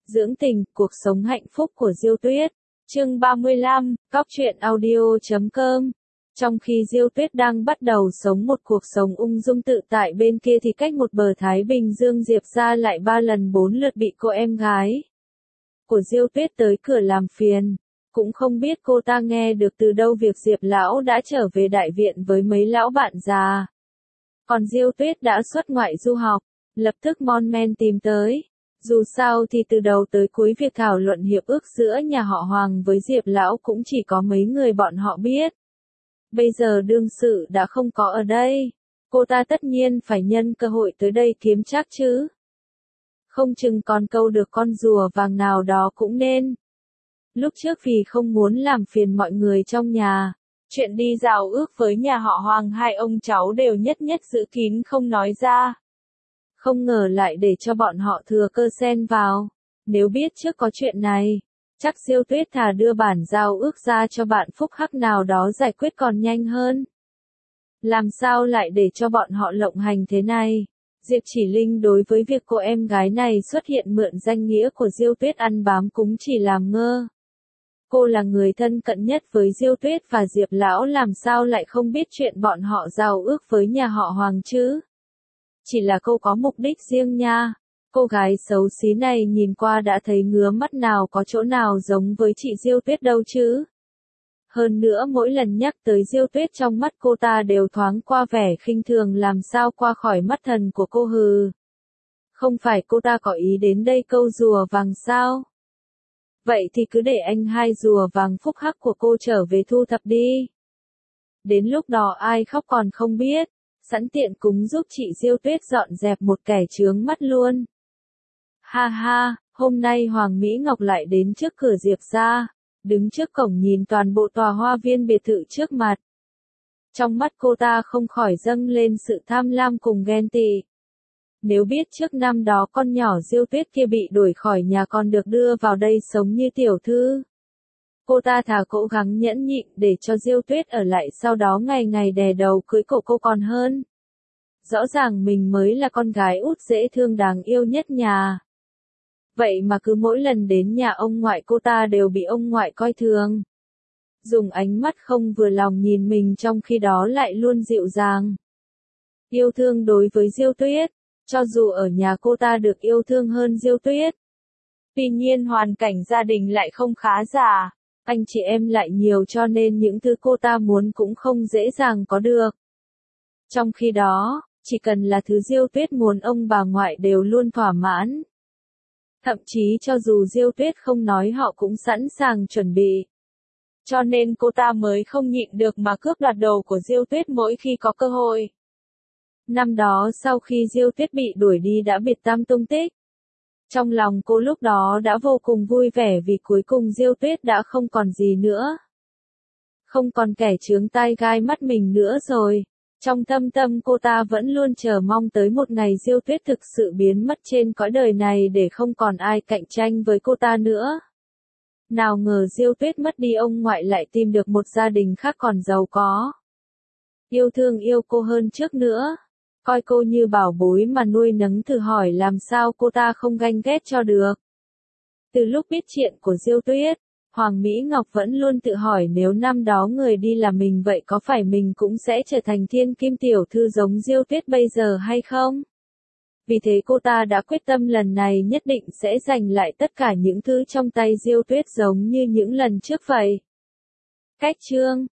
Dưỡng tình, cuộc sống hạnh phúc của Diêu Tuyết. Chương 35, Cóc truyện audio.com. Trong khi Diêu Tuyết đang bắt đầu sống một cuộc sống ung dung tự tại bên kia thì cách một bờ Thái Bình Dương Diệp ra lại 3 lần 4 lượt bị cô em gái của Diêu Tuyết tới cửa làm phiền. Cũng không biết cô ta nghe được từ đâu việc Diệp lão đã trở về đại viện với mấy lão bạn già. Còn Diêu Tuyết đã xuất ngoại du học, lập tức mon men tìm tới. Dù sao thì từ đầu tới cuối việc thảo luận hiệp ước giữa nhà họ Hoàng với Diệp lão cũng chỉ có mấy người bọn họ biết. Bây giờ đương sự đã không có ở đây, cô ta tất nhiên phải nhân cơ hội tới đây kiếm trác chứ. Không chừng còn câu được con rùa vàng nào đó cũng nên. Lúc trước vì không muốn làm phiền mọi người trong nhà, chuyện đi giao ước với nhà họ Hoàng hai ông cháu đều nhất nhất giữ kín không nói ra. Không ngờ lại để cho bọn họ thừa cơ xen vào. Nếu biết trước có chuyện này, chắc Diêu Tuyết thà đưa bản giao ước ra cho bạn phúc hắc nào đó giải quyết còn nhanh hơn. Làm sao lại để cho bọn họ lộng hành thế này? Diệp Chỉ Linh đối với việc cô em gái này xuất hiện mượn danh nghĩa của Diêu Tuyết ăn bám cũng chỉ làm ngơ. Cô là người thân cận nhất với Diêu Tuyết và Diệp lão, làm sao lại không biết chuyện bọn họ giao ước với nhà họ Hoàng chứ? Chỉ là cô có mục đích riêng nha. Cô gái xấu xí này nhìn qua đã thấy ngứa mắt, nào có chỗ nào giống với chị Diêu Tuyết đâu chứ. Hơn nữa mỗi lần nhắc tới Diêu Tuyết trong mắt cô ta đều thoáng qua vẻ khinh thường, làm sao qua khỏi mắt thần của cô hừ. Không phải cô ta có ý đến đây câu rùa vàng sao? Vậy thì cứ để anh hai rùa vàng phúc hắc của cô trở về thu thập đi. Đến lúc đó ai khóc còn không biết. Sẵn tiện cúng giúp chị Diêu Tuyết dọn dẹp một kẻ chướng mắt luôn. Ha ha, hôm nay Hoàng Mỹ Ngọc lại đến trước cửa Diệp gia, đứng trước cổng nhìn toàn bộ tòa hoa viên biệt thự trước mặt. Trong mắt cô ta không khỏi dâng lên sự tham lam cùng ghen tị. Nếu biết trước năm đó con nhỏ Diêu Tuyết kia bị đuổi khỏi nhà còn được đưa vào đây sống như tiểu thư, cô ta thà cố gắng nhẫn nhịn để cho Diêu Tuyết ở lại, sau đó ngày ngày đè đầu cưới cổ cô còn hơn. Rõ ràng mình mới là con gái út dễ thương đáng yêu nhất nhà. Vậy mà cứ mỗi lần đến nhà ông ngoại cô ta đều bị ông ngoại coi thường. Dùng ánh mắt không vừa lòng nhìn mình, trong khi đó lại luôn dịu dàng yêu thương đối với Diêu Tuyết, cho dù ở nhà cô ta được yêu thương hơn Diêu Tuyết. Tuy nhiên hoàn cảnh gia đình lại không khá giả. Anh chị em lại nhiều cho nên những thứ cô ta muốn cũng không dễ dàng có được. Trong khi đó, chỉ cần là thứ Diêu Tuyết muốn ông bà ngoại đều luôn thỏa mãn. Thậm chí cho dù Diêu Tuyết không nói họ cũng sẵn sàng chuẩn bị. Cho nên cô ta mới không nhịn được mà cướp đoạt đồ của Diêu Tuyết mỗi khi có cơ hội. Năm đó sau khi Diêu Tuyết bị đuổi đi đã biệt tăm tung tích. Trong lòng cô lúc đó đã vô cùng vui vẻ vì cuối cùng Diêu Tuyết đã không còn gì nữa. Không còn kẻ chướng tai gai mắt mình nữa rồi. Trong thâm tâm cô ta vẫn luôn chờ mong tới một ngày Diêu Tuyết thực sự biến mất trên cõi đời này để không còn ai cạnh tranh với cô ta nữa. Nào ngờ Diêu Tuyết mất đi ông ngoại lại tìm được một gia đình khác còn giàu có. Yêu thương yêu cô hơn trước nữa. Coi cô như bảo bối mà nuôi nấng, thử hỏi làm sao cô ta không ganh ghét cho được. Từ lúc biết chuyện của Diêu Tuyết, Hoàng Mỹ Ngọc vẫn luôn tự hỏi nếu năm đó người đi là mình vậy có phải mình cũng sẽ trở thành thiên kim tiểu thư giống Diêu Tuyết bây giờ hay không? Vì thế cô ta đã quyết tâm lần này nhất định sẽ giành lại tất cả những thứ trong tay Diêu Tuyết giống như những lần trước vậy. Cách chương